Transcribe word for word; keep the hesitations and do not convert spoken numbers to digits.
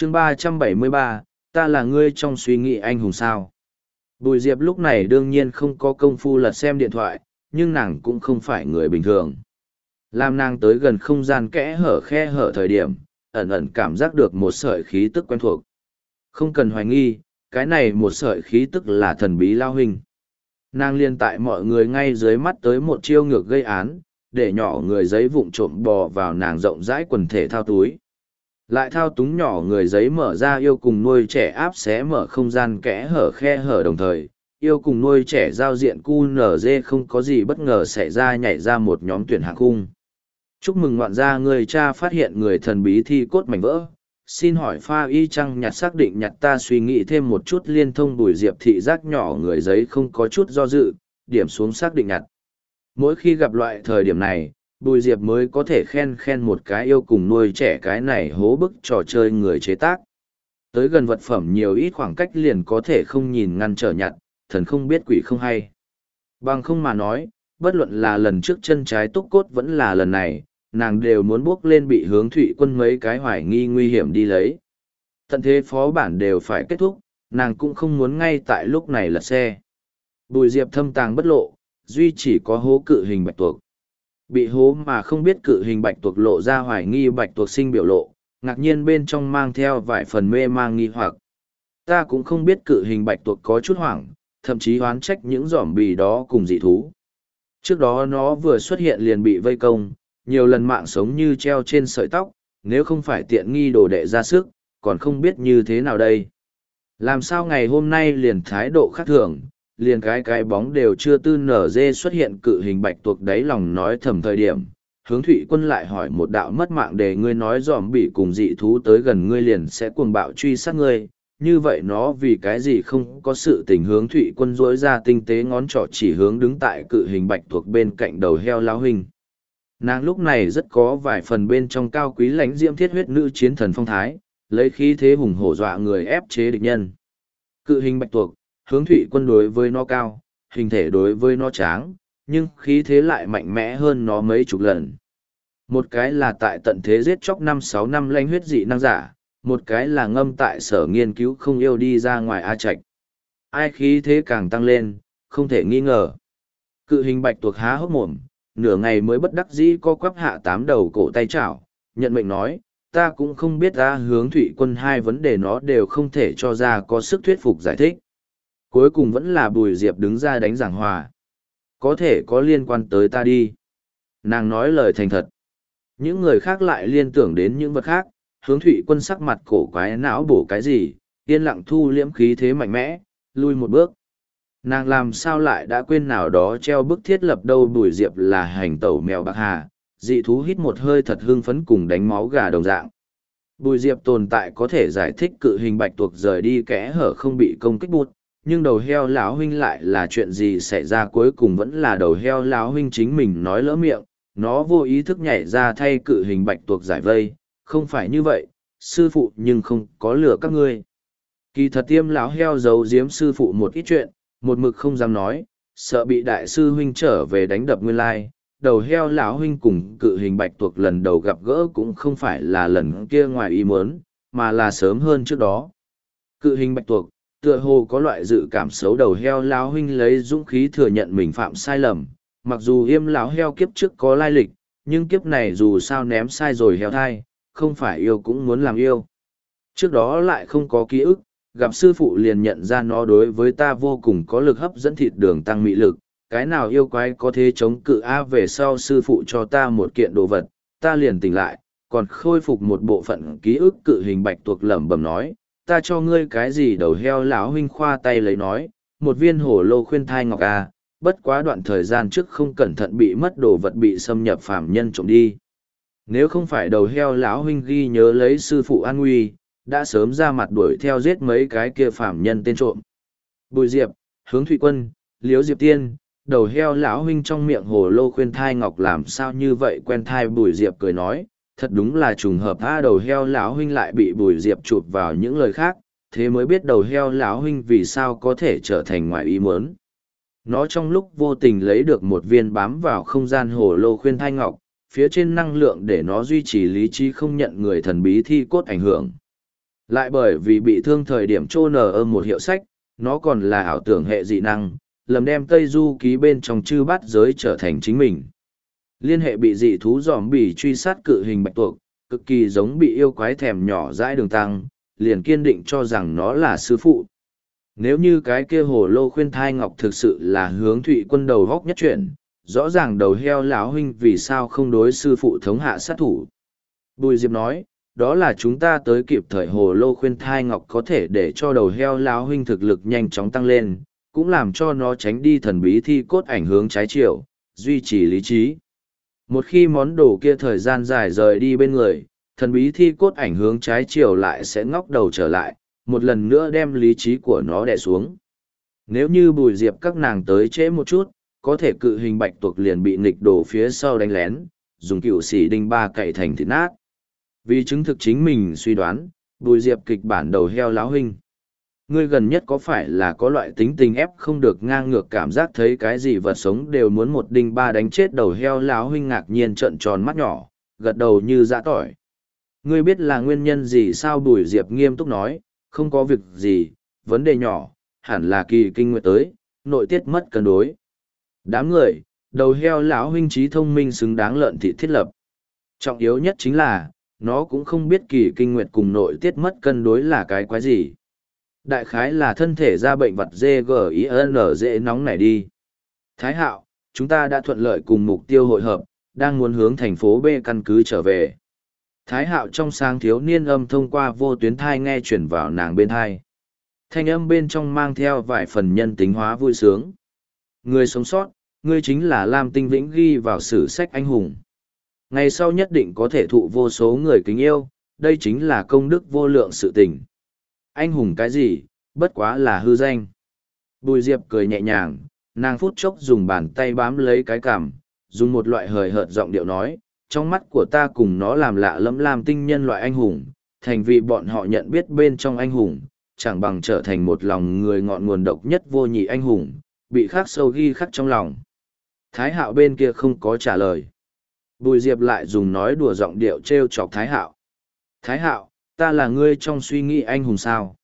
chương ba trăm bảy mươi ba, ta là ngươi trong suy nghĩ anh hùng sao. Bùi Diệp lúc này đương nhiên không có công phu lật xem điện thoại, nhưng nàng cũng không phải người bình thường. Làm nàng tới gần không gian kẽ hở khe hở thời điểm, ẩn ẩn cảm giác được một sợi khí tức quen thuộc. Không cần hoài nghi, cái này một sợi khí tức là thần bí Lao Huynh. Nàng liên tại mọi người ngay dưới mắt tới một chiêu ngược gây án, để nhỏ người giấy vụng trộm bò vào nàng rộng rãi quần thể thao túi. Lại thao túng nhỏ người giấy mở ra yêu cùng nuôi trẻ áp xé mở không gian kẽ hở khe hở đồng thời, yêu cùng nuôi trẻ giao diện cu nở dê không có gì bất ngờ xảy ra nhảy ra một nhóm tuyển hạng khung. Chúc mừng ngoạn gia người cha phát hiện người thần bí thi cốt mảnh vỡ. Xin hỏi pha y chăng nhặt xác định nhặt ta suy nghĩ thêm một chút liên thông Bùi Diệp thị giác nhỏ người giấy không có chút do dự, điểm xuống xác định nhặt. Mỗi khi gặp loại thời điểm này, Bùi Diệp mới có thể khen khen một cái yêu cùng nuôi trẻ cái này hố bức trò chơi người chế tác. Tới gần vật phẩm nhiều ít khoảng cách liền có thể không nhìn ngăn trở nhặt, thần không biết quỷ không hay. Bằng không mà nói, bất luận là lần trước chân trái túc cốt vẫn là lần này, nàng đều muốn bước lên bị hướng thụy quân mấy cái hoài nghi nguy hiểm đi lấy. Tận thế phó bản đều phải kết thúc, nàng cũng không muốn ngay tại lúc này lật xe. Bùi Diệp thâm tàng bất lộ, duy chỉ có hố cự hình bạch tuộc. Bị hố mà không biết cự hình bạch tuộc lộ ra hoài nghi bạch tuộc sinh biểu lộ, ngạc nhiên bên trong mang theo vài phần mê mang nghi hoặc. Ta cũng không biết cự hình bạch tuộc có chút hoảng, thậm chí oán trách những giỏm bì đó cùng dị thú. Trước đó nó vừa xuất hiện liền bị vây công, nhiều lần mạng sống như treo trên sợi tóc, nếu không phải tiện nghi đồ đệ ra sức, còn không biết như thế nào đây. Làm sao ngày hôm nay liền thái độ khác thường, liền cái cái bóng đều chưa tư nở dê xuất hiện cự hình bạch tuộc đáy lòng nói thầm thời điểm. Hướng Thụy Quân lại hỏi một đạo mất mạng để ngươi nói dòm bị cùng dị thú tới gần ngươi liền sẽ cuồng bạo truy sát ngươi, như vậy nó vì cái gì không có sự tình. Hướng Thụy Quân rỗi ra tinh tế ngón trỏ chỉ hướng đứng tại cự hình bạch tuộc bên cạnh đầu heo lão huynh. Nàng lúc này rất có vài phần bên trong cao quý lãnh diễm thiết huyết nữ chiến thần phong thái, lấy khí thế hùng hổ dọa người ép chế địch nhân. Cự hình bạch tuộc, Hướng Thụy Quân đối với nó cao, hình thể đối với nó tráng, nhưng khí thế lại mạnh mẽ hơn nó mấy chục lần. Một cái là tại tận thế giết chóc năm sáu năm lãnh huyết dị năng giả, một cái là ngâm tại sở nghiên cứu không yêu đi ra ngoài A Trạch. Ai khí thế càng tăng lên, không thể nghi ngờ. Cự hình bạch tuộc há hốc mồm, nửa ngày mới bất đắc dĩ co quắp hạ tám đầu cổ tay chảo, nhận mệnh nói, ta cũng không biết ra Hướng Thụy Quân hai vấn đề nó đều không thể cho ra có sức thuyết phục giải thích. Cuối cùng vẫn là Bùi Diệp đứng ra đánh giảng hòa. Có thể có liên quan tới ta đi. Nàng nói lời thành thật. Những người khác lại liên tưởng đến những vật khác, Hướng Thụy Quân sắc mặt cổ quái não bổ cái gì, yên lặng thu liễm khí thế mạnh mẽ, lui một bước. Nàng làm sao lại đã quên nào đó treo bức thiết lập đâu. Bùi Diệp là hành tẩu mèo bạc hà, dị thú hít một hơi thật hưng phấn cùng đánh máu gà đồng dạng. Bùi Diệp tồn tại có thể giải thích cự hình bạch tuộc rời đi kẽ hở không bị công kích bụt, nhưng đầu heo lão huynh lại là chuyện gì xảy ra. Cuối cùng vẫn là đầu heo lão huynh chính mình nói lỡ miệng, nó vô ý thức nhảy ra thay cự hình bạch tuộc giải vây. Không phải như vậy, sư phụ nhưng không có lừa các ngươi. Kỳ thật tiêm lão heo giấu giếm sư phụ một ít chuyện, một mực không dám nói, sợ bị đại sư huynh trở về đánh đập nguyên lai. Đầu heo lão huynh cùng cự hình bạch tuộc lần đầu gặp gỡ cũng không phải là lần kia ngoài ý muốn, mà là sớm hơn trước đó. Cự hình bạch tuộc, tựa hồ có loại dự cảm xấu. Đầu heo lão huynh lấy dũng khí thừa nhận mình phạm sai lầm, mặc dù yêm lão heo kiếp trước có lai lịch, nhưng kiếp này dù sao ném sai rồi heo thai, không phải yêu cũng muốn làm yêu. Trước đó lại không có ký ức, gặp sư phụ liền nhận ra nó đối với ta vô cùng có lực hấp dẫn, thịt đường tăng mị lực, cái nào yêu quái có thế chống cự a. Về sau sư phụ cho ta một kiện đồ vật, ta liền tỉnh lại, còn khôi phục một bộ phận ký ức. Cự hình bạch tuộc lẩm bẩm nói, ta cho ngươi cái gì? Đầu heo lão huynh khoa tay lấy nói, một viên hổ lô khuyên thai ngọc a, bất quá đoạn thời gian trước không cẩn thận bị mất đồ vật, bị xâm nhập phàm nhân trộm đi. Nếu không phải đầu heo lão huynh ghi nhớ lấy sư phụ an nguy, đã sớm ra mặt đuổi theo giết mấy cái kia phàm nhân tên trộm. Bùi Diệp, Hướng Thụy Quân, Liễu Diệp Tiên, đầu heo lão huynh trong miệng hồ lô khuyên thai ngọc làm sao như vậy quen thai. Bùi Diệp cười nói, thật đúng là trùng hợp a. Đầu heo lão huynh lại bị Bùi Diệp chụp vào những lời khác, thế mới biết đầu heo lão huynh vì sao có thể trở thành ngoại ý muốn. Nó trong lúc vô tình lấy được một viên bám vào không gian hồ lô khuyên thai ngọc, phía trên năng lượng để nó duy trì lý trí không nhận người thần bí thi cốt ảnh hưởng. Lại bởi vì bị thương thời điểm trô nở ơ một hiệu sách, nó còn là ảo tưởng hệ dị năng, lầm đem Tây Du ký bên trong chư bát giới trở thành chính mình. Liên hệ bị dị thú giòm bì truy sát cự hình bạch tuộc, cực kỳ giống bị yêu quái thèm nhỏ dãi đường tăng, liền kiên định cho rằng nó là sư phụ. Nếu như cái kia hồ lô khuyên thai ngọc thực sự là hướng thụy quân đầu góc nhất chuyển, rõ ràng đầu heo lão huynh vì sao không đối sư phụ thống hạ sát thủ. Bùi Diệp nói, đó là chúng ta tới kịp thời hồ lô khuyên thai ngọc có thể để cho đầu heo lão huynh thực lực nhanh chóng tăng lên, cũng làm cho nó tránh đi thần bí thi cốt ảnh hướng trái chiều, duy trì lý trí. Một khi món đồ kia thời gian dài rời đi bên người, thần bí thi cốt ảnh hướng trái chiều lại sẽ ngóc đầu trở lại, một lần nữa đem lý trí của nó đè xuống. Nếu như Bùi Diệp các nàng tới trễ một chút, có thể cự hình bạch tuộc liền bị nghịch đổ phía sau đánh lén, dùng cựu sĩ đinh ba cậy thành thịt nát. Vì chứng thực chính mình suy đoán, Bùi Diệp kịch bản đầu heo láo huynh. Ngươi gần nhất có phải là có loại tính tình ép không được ngang ngược cảm giác thấy cái gì vật sống đều muốn một đinh ba đánh chết đầu heo láo huynh ngạc nhiên trợn tròn mắt nhỏ, gật đầu như dã tỏi. Ngươi biết là nguyên nhân gì sao Bùi Diệp nghiêm túc nói, không có việc gì, vấn đề nhỏ, hẳn là kỳ kinh nguyệt tới, nội tiết mất cân đối. Đám người, đầu heo lão huynh trí thông minh xứng đáng lợn thị thiết lập. Trọng yếu nhất chính là, nó cũng không biết kỳ kinh nguyệt cùng nội tiết mất cân đối là cái quái gì. Đại khái là thân thể ra bệnh vật dê gờ i en dễ nóng này đi. Thái Hạo, chúng ta đã thuận lợi cùng mục tiêu hội hợp, đang muốn hướng thành phố B căn cứ trở về. Thái Hạo trong sáng thiếu niên âm thông qua vô tuyến thai nghe chuyển vào nàng bên thai. Thanh âm bên trong mang theo vài phần nhân tính hóa vui sướng. Người sống sót, ngươi chính là Lam Tinh Vĩnh ghi vào sử sách anh hùng. Ngày sau nhất định có thể thụ vô số người kính yêu, đây chính là công đức vô lượng sự tình. Anh hùng cái gì, bất quá là hư danh. Bùi Diệp cười nhẹ nhàng, nàng phút chốc dùng bàn tay bám lấy cái cằm, dùng một loại hời hợt giọng điệu nói, trong mắt của ta cùng nó làm lạ lẫm Lam Tinh nhân loại anh hùng, thành vì bọn họ nhận biết bên trong anh hùng, chẳng bằng trở thành một lòng người ngọn nguồn độc nhất vô nhị anh hùng, bị khắc sâu ghi khắc trong lòng. Thái Hạo bên kia không có trả lời. Bùi Diệp lại dùng nói đùa giọng điệu trêu chọc Thái Hạo. Thái Hạo, ta là ngươi trong suy nghĩ anh hùng sao?